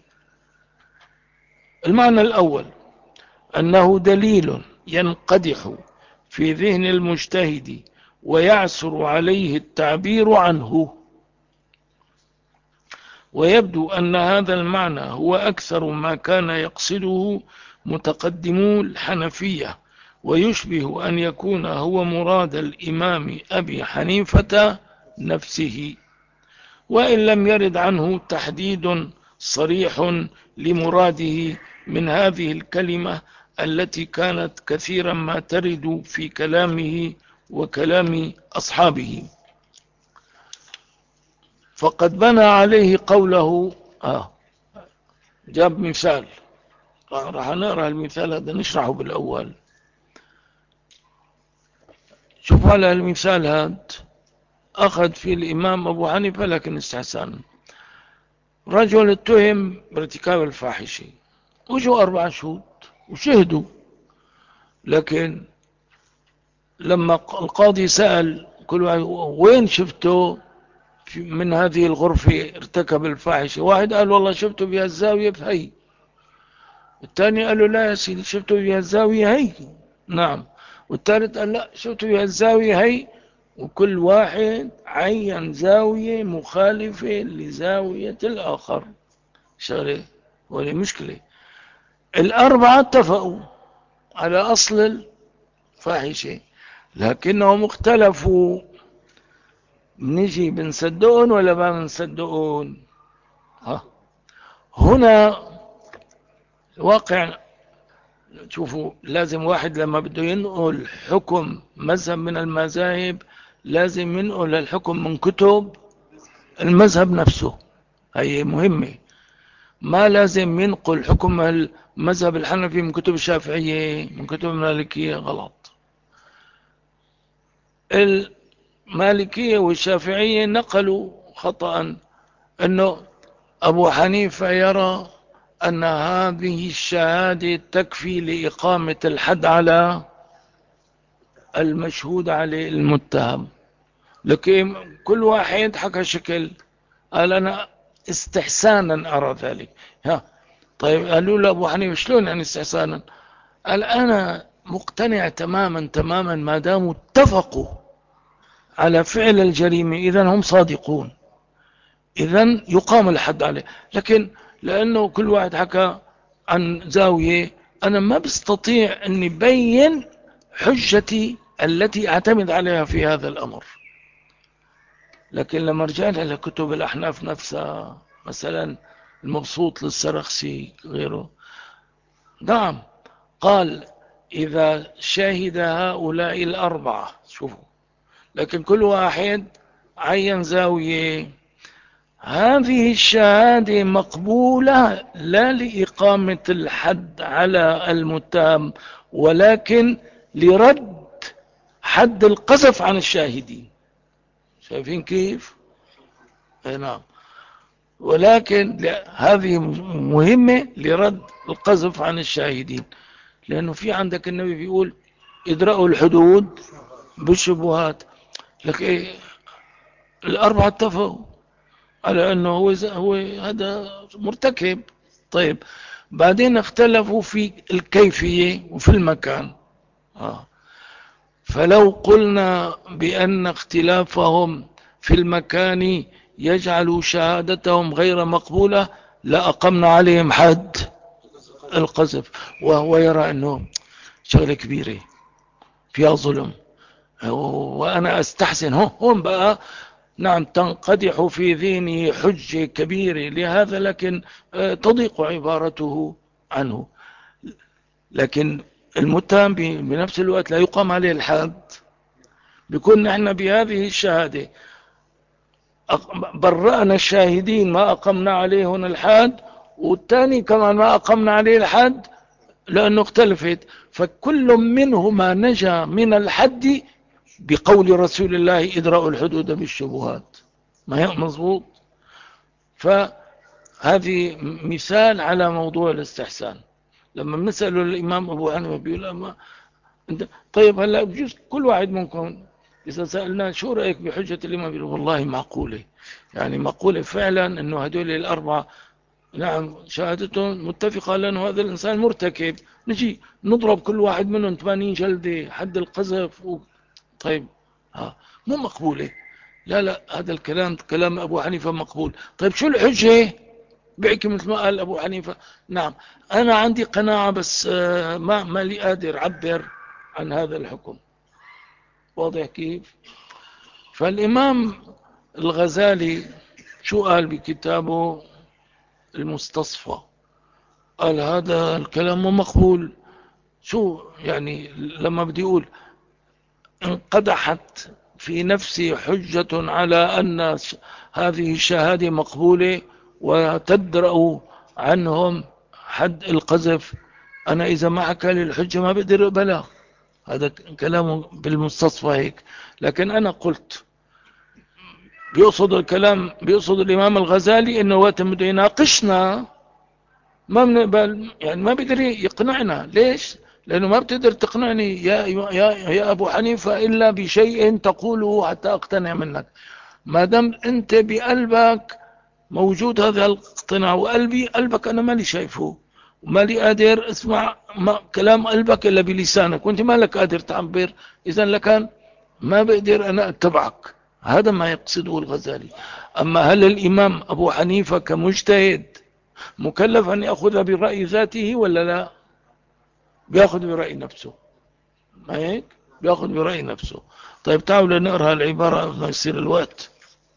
المعنى الأول أنه دليل ينقدح في ذهن المجتهد ويعسر عليه التعبير عنه، ويبدو أن هذا المعنى هو أكثر ما كان يقصده متقدمو الحنفية، ويشبه أن يكون هو مراد الإمام أبي حنيفة نفسه، وإن لم يرد عنه تحديد صريح لمراده من هذه الكلمة التي كانت كثيرا ما ترد في كلامه وكلام أصحابه. فقد بنى عليه قوله جاب مثال، راح نقرأ المثال هذا نشرحه بالأول. شوف على المثال هذا أخذ في الإمام أبو حنيفة لكن استحسان. رجل اتهم بارتكاب الفاحشة، وجوا 4 شهود وشهدوا، لكن لما القاضي سأل كل واحد وين شفته من هذه الغرفة ارتكب الفاحشة، واحد قال والله شفته بهالزاوية فهي، الثاني قال له لا يا سيدي شفته بهالزاوية هي، نعم، والثالث قال لا شفته بهالزاوية هي، وكل واحد عين زاوية مخالفة لزاوية الآخر. شغلة ولا مشكلة، 4 اتفقوا على أصل الفاحشة، لكنهم اختلفوا. نجي بنصدقون ولا ما بنصدقون؟ هنا واقع. شوفوا، لازم واحد لما بده ينقل حكم مذهب من المذاهب لازم ينقل الحكم من كتب المذهب نفسه، هي مهمة. ما لازم ينقل حكم المذهب الحنفي من كتب الشافعية من كتب المالكية، غلط. المالكية والشافعية نقلوا خطأ أنه أبو حنيفة يرى أن هذه الشهادة تكفي لإقامة الحد على المشهود عليه المتهم، لكن كل واحد حكى شكل، قال أنا استحسانا أرى ذلك. طيب قالوا له أبو حنيفة شلون يعني استحسانا؟ قال أنا مقتنع تماما ما داموا اتفقوا على فعل الجريمة إذن هم صادقون، إذن يقام الحد عليه، لكن لأنه كل واحد حكى عن زاوية أنا ما بستطيع أن يبين حجتي التي أعتمد عليها في هذا الأمر. لكن لما رجعنا لكتب الأحناف نفسها، مثلا المبسوط للسرخسي غيره، نعم قال إذا شهد هؤلاء 4، شوفوا، لكن كل واحد عين زاوية، هذه الشهادة مقبولة لا لإقامة الحد على المتهم، ولكن لرد حد القذف عن الشاهدين. شايفين كيف؟ نعم، ولكن هذه مهمة لرد القذف عن الشاهدين، لأنه في عندك النبي بيقول ادرأوا الحدود بالشبهات، لكن 4 اتفقوا على أنه هو هذا مرتكب. طيب بعدين اختلفوا في الكيفية وفي المكان. فلو قلنا بأن اختلافهم في المكان يجعل شهادتهم غير مقبولة لأقمنا عليهم حد القذف، وهو يرى أنه شغلة كبيرة فيها ظلم، وأنا أستحسن هون بقى نعم تنقدح في ذهنه حجة كبيرة لهذا، لكن تضيق عبارته عنه. لكن المتهم بنفس الوقت لا يقام عليه الحد، بيكون نحن بهذه الشهادة برأنا الشاهدين ما أقمنا عليه هنا الحد، والثاني كمان ما أقمنا عليه الحد لأنه اختلفت، فكل منهما نجا من الحد بقول رسول الله ادرأوا الحدود بالشبهات. ما هي مظبوط؟ فهذه مثال على موضوع الاستحسان. لما بنسأله الإمام أبو حنيفة بيقول أما طيب هلا بجوز كل واحد منكم إذا سألنا شو رأيك بحجة الإمام بيقول والله معقولة، يعني معقولة فعلا أنه هدول 4 نعم شهادتهم متفقة لأنه هذا الإنسان مرتكب، نجي نضرب كل واحد منهم 80 جلدة حد القذف طيب مو مقبولة. لا لا، هذا الكلام كلام أبو حنيفة مقبول. طيب شو الحجة؟ بحكي مثل ما قال أبو حنيفة. نعم، أنا عندي قناعة، بس ما لي قادر أعبر عن هذا الحكم. واضح كيف؟ فالإمام الغزالي شو قال بكتابه المستصفى؟ قال هذا الكلام مقبول. شو يعني لما بدي يقول انقدحت في نفسي حجة على أن هذه الشهادة مقبولة وتدرأ عنهم حد القذف، أنا إذا ما حكى لي الحجة ما بقدر أقبلها. هذا كلامه بالمستصفى هيك. لكن أنا قلت بيقصد الكلام، بيقصد الإمام الغزالي إنه وقت بده يناقشنا ما بنقبل، يعني ما بيقدر يقنعنا. ليش؟ لأنه ما بتقدر تقنعني يا أبو حنيفة إلا بشيء تقوله حتى أقتنع منك. ما دام أنت بقلبك موجود هذا الاقتناع، قلبك أنا مالي شايفه، ومالي قادر اسمع كلام قلبك إلا بلسانك، وانت مالك قادر تعبر. إذن لكان ما بقدر أنا أتبعك. هذا ما يقصده الغزالي. أما هل الإمام أبو حنيفة كمجتهد مكلف أن يأخذ برأي ذاته ولا لا؟ بيأخذ برأي نفسه، ما هيك؟ بيأخذ برأي نفسه. طيب تعالوا لنقرأ العبارة ما يصير الوقت.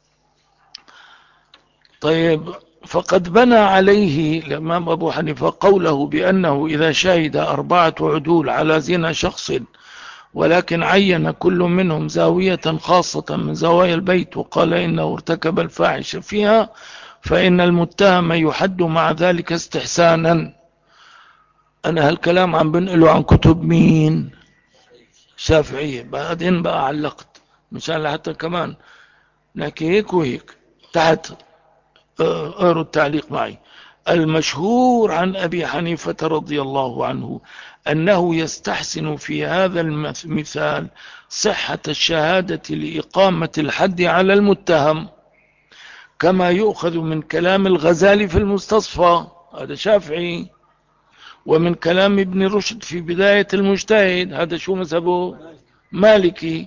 طيب، فقد بنى عليه الإمام أبو حنيفة قوله بأنه إذا شهد 4 عدول على زنا شخص، ولكن عين كل منهم زاوية خاصة من زوايا البيت وقال إنه ارتكب الفاحش فيها، فإن المتهم يحد مع ذلك استحسانا. أنا هالكلام عم بنقله عن كتب مين؟ شافعية. بعدين بقى علقت مشان لحتى كمان نحكي هيك وهيك تحت. اقروا التعليق معي. المشهور عن أبي حنيفة رضي الله عنه أنه يستحسن في هذا المثال صحة الشهادة لإقامة الحد على المتهم، كما يؤخذ من كلام الغزالي في المستصفى، هذا شافعي، ومن كلام ابن رشد في بداية المجتهد، هذا شو مذهبه؟ مالكي.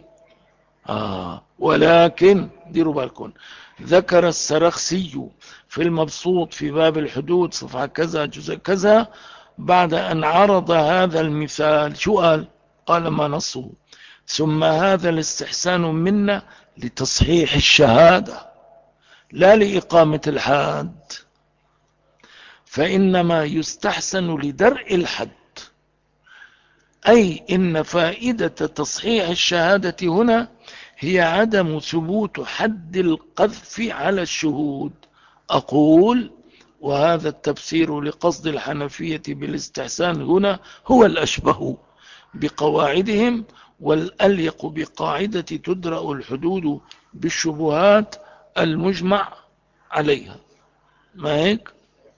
ولكن ديروا بالكم، ذكر السرخسي في المبسوط في باب الحدود صفحة كذا جزء كذا بعد أن عرض هذا المثال شو قال؟ قال ما نصه: ثم هذا الاستحسان منا لتصحيح الشهادة لا لإقامة الحد، فإنما يستحسن لدرء الحد. أي إن فائدة تصحيح الشهادة هنا هي عدم ثبوت حد القذف على الشهود. أقول وهذا التفسير لقصد الحنفية بالاستحسان هنا هو الأشبه بقواعدهم والأليق بقاعدة تدرأ الحدود بالشبهات المجمع عليها. ما هيك؟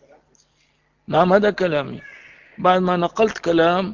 نعم، هذا كلامي بعد ما نقلت كلام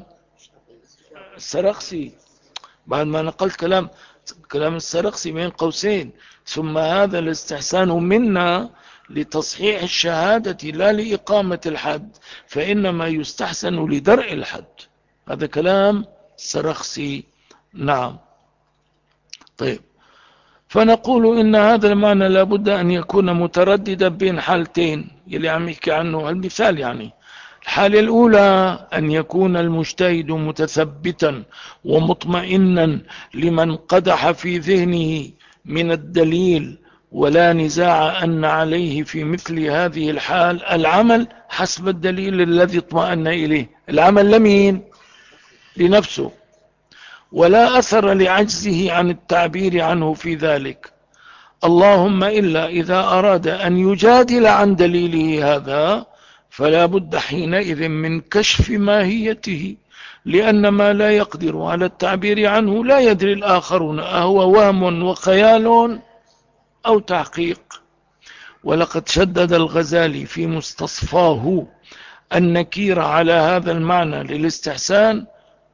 السرخسي، بعد ما نقلت كلام السرخسي بين قوسين: ثم هذا الاستحسان منا لتصحيح الشهادة لا لإقامة الحد، فإنما يستحسن لدرء الحد. هذا كلام السرخسي. نعم. طيب، فنقول إن هذا المعنى لابد أن يكون مترددا بين حالتين يلي عم يحكي عنه المثال. يعني الحالة الأولى أن يكون المجتهد متثبتا ومطمئنا لمن قدح في ذهنه من الدليل، ولا نزاع أن عليه في مثل هذه الحال العمل حسب الدليل الذي اطمأن إليه. العمل لمين؟ لنفسه، ولا أثر لعجزه عن التعبير عنه في ذلك، اللهم إلا إذا أراد أن يجادل عن دليله هذا، فلا بد حينئذ من كشف ماهيته، لأن ما لا يقدر على التعبير عنه لا يدري الآخرون أهو وهم وخيال أو تحقيق. ولقد شدد الغزالي في مستصفاه النكير على هذا المعنى للاستحسان،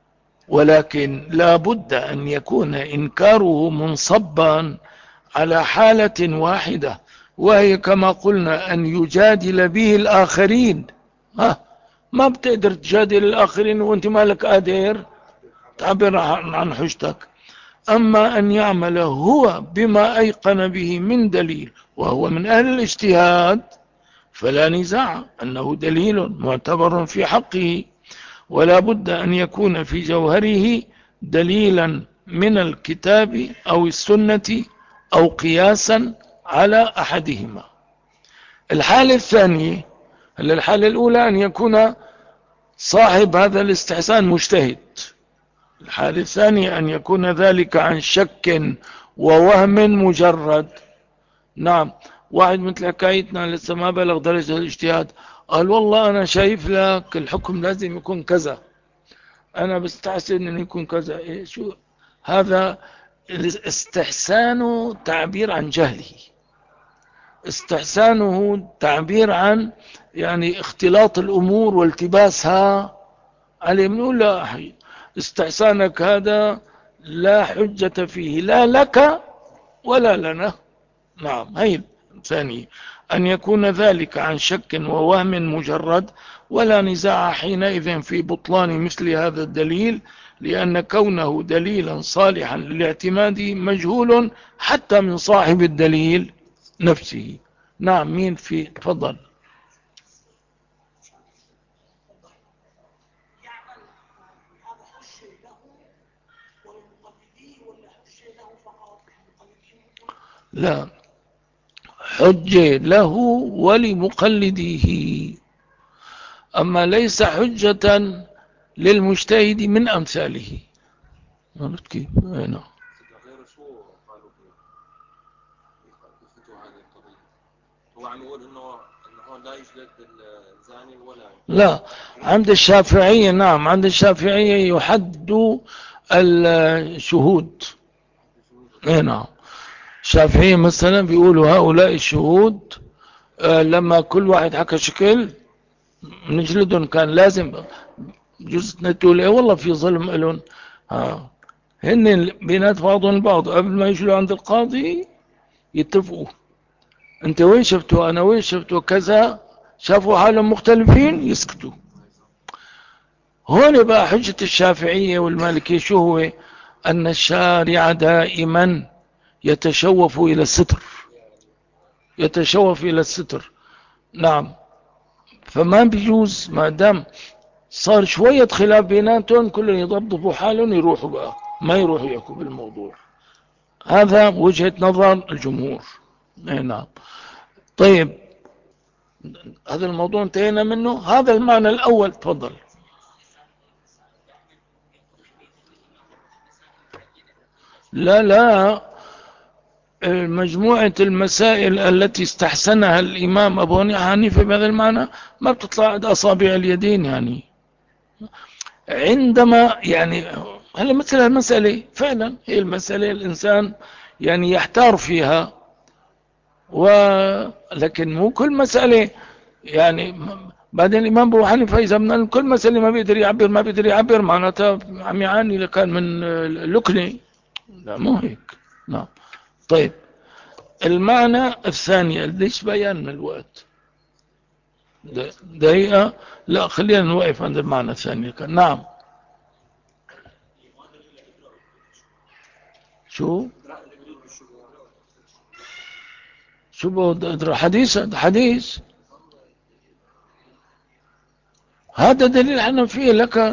ولكن لا بد أن يكون إنكاره منصبا على حالة واحدة، وهي كما قلنا أن يجادل به الآخرين. ما بتقدر تجادل الآخرين وانت مالك قادر تعبر عن حجتك. أما أن يعمل هو بما أيقن به من دليل وهو من أهل الاجتهاد فلا نزاع أنه دليل معتبر في حقه، ولا بد أن يكون في جوهره دليلا من الكتاب أو السنة أو قياسا على أحدهما. الحالة الثانية، الحالة الأولى أن يكون صاحب هذا الاستحسان مجتهد. الحالة الثانية أن يكون ذلك عن شك ووهم مجرد. نعم، واحد مثل حكايتنا لسه ما بلغ درجة الاجتهاد قال والله أنا شايف لك الحكم لازم يكون كذا، أنا بستحسن أن يكون كذا. إيه شو هذا؟ الاستحسان تعبير عن جهله، استحسانه تعبير عن يعني اختلاط الأمور والتباسها عليه. بنقول لا، استحسانك هذا لا حجة فيه لا لك ولا لنا. نعم، هي ثاني أن يكون ذلك عن شك ووهم مجرد، ولا نزاع حينئذ في بطلان مثل هذا الدليل، لأن كونه دليلا صالحا للاعتماد مجهول حتى من صاحب الدليل نفسه. نعم، مين في؟ تفضل. لا، حجة له ولمقلديه، أما ليس حجة للمجتهد من أمثاله. عرفت كيف؟ نعم. غير شو قالوا بفتوا هذه القضية؟ هو عم يقول انه لا يجلد الزاني ولا لا، عند الشافعية، نعم عند الشافعية يحد الشهود. نعم، الشافعية مثلا بيقولوا هؤلاء الشهود لما كل واحد حكى شكل نجلدهم، كان لازم جزء نتقول ايه والله في ظلم لهم. هن بينات بعضهم البعض قبل ما يجلوا عند القاضي يتفقوا، انت وين شفتوا انا وين شفتوا كذا، شافوا حالهم مختلفين يسكتوا. هون بقى حجة الشافعية والمالكية شو هو؟ أن الشارع دائما يتشوف إلى الستر، يتشوف إلى الستر. نعم، فما بيجوز ما دام صار شوية خلاف بيناتهم كلهم يضبطوا حالهم يروحوا بقى، ما يروحوا يحكوا بالموضوع. هذا وجهة نظر الجمهور. نعم. طيب، هذا الموضوع انتهينا منه. هذا المعنى الأول. تفضل. لا لا، مجموعة المسائل التي استحسنها الإمام أبو حنيفة بهذا المعنى ما بتطلع عند أصابع اليدين. يعني عندما يعني هل مثل المسألة فعلا هي المسألة الإنسان يعني يحتار فيها، ولكن مو كل مسألة يعني. بعدين الإمام أبو حنيفة إذا من كل مسألة ما بيقدر يعبر ما بيقدر يعبر معناتها عم يعاني لكان من لكنة. لا، مو هيك. نعم. طيب، المعنى الثاني ليش بيان من الوقت دقيقة؟ لا، خلينا نوقف عند المعنى الثاني. نعم. شو حديث هذا دليل حنفية لك.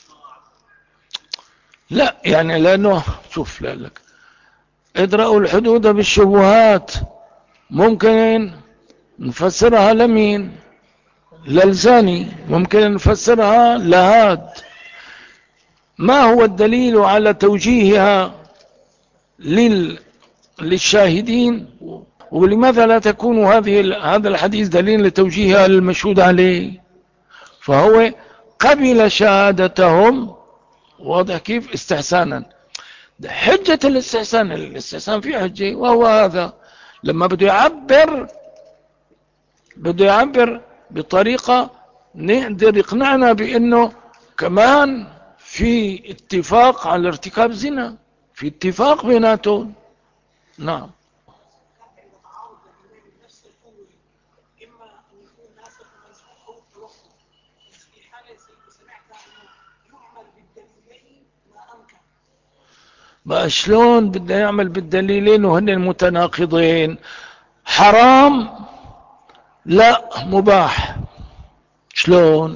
لا يعني لأنه شوف لك ادرأوا الحدود بالشبهات ممكن نفسرها لمين؟ للزاني. ممكن نفسرها لهاد. ما هو الدليل على توجيهها للشاهدين؟ ولماذا لا تكون هذا الحديث دليل لتوجيهها للمشهود عليه؟ فهو قبل شهادتهم، واضح كيف؟ استحسانا. حجة الاستحسان في حجة، وهو هذا لما بده يعبر بطريقة نقدر يقنعنا بأنه كمان في اتفاق على ارتكاب زنا، في اتفاق بيناتهم. نعم. بقى شلون بده يعمل بالدليلين وهن المتناقضين؟ حرام لا مباح، شلون؟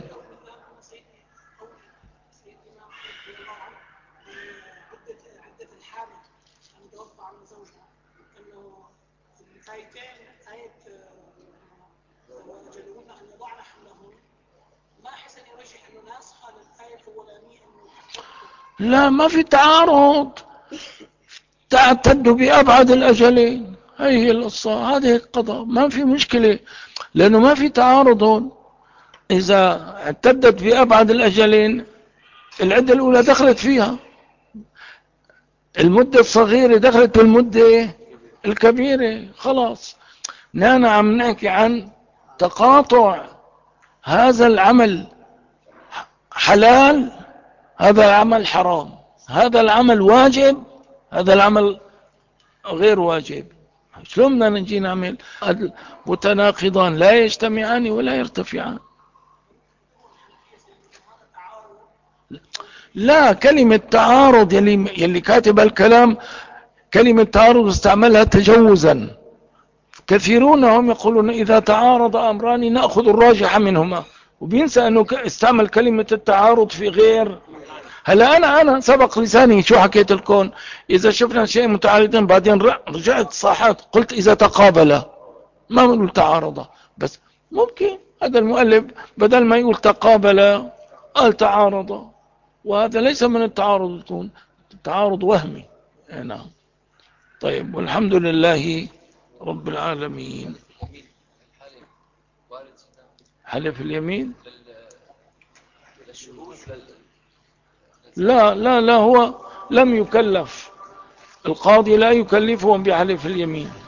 لا ما في تعارض، تعتد بأبعد الأجلين، هي القصة، هذه القضاء، ما في مشكلة، لأنه ما في تعارض هون. إذا اعتدت بأبعد الأجلين العدة الأولى دخلت فيها، المدة الصغيرة دخلت بالمدة الكبيرة، خلاص. نحن عم نحكي عن تقاطع، هذا العمل حلال، هذا العمل حرام، هذا العمل واجب، هذا العمل غير واجب. شلون بدنا نجي نعمل متناقضان لا يجتمعان ولا يرتفعان؟ لا، كلمة تعارض يلي كاتب الكلام كلمة تعارض استعملها تجوزا. كثيرون هم يقولون إذا تعارض أمران نأخذ الراجح منهما، وبينسى أنه استعمل كلمة التعارض في غير. هلا أنا سبق لساني شو حكيت لكم؟ إذا شفنا شيء متعارضين بعدين رجعت صاحت قلت إذا تقابل، ما بنقول تعارض. بس ممكن هذا المؤلف بدل ما يقول تقابل قال تعارض، وهذا ليس من التعارض، يكون تعارض وهمي. نعم. طيب، والحمد لله رب العالمين. حلف اليمين؟ لا لا لا، هو لم يكلف، القاضي لا يكلفهم بحلف اليمين.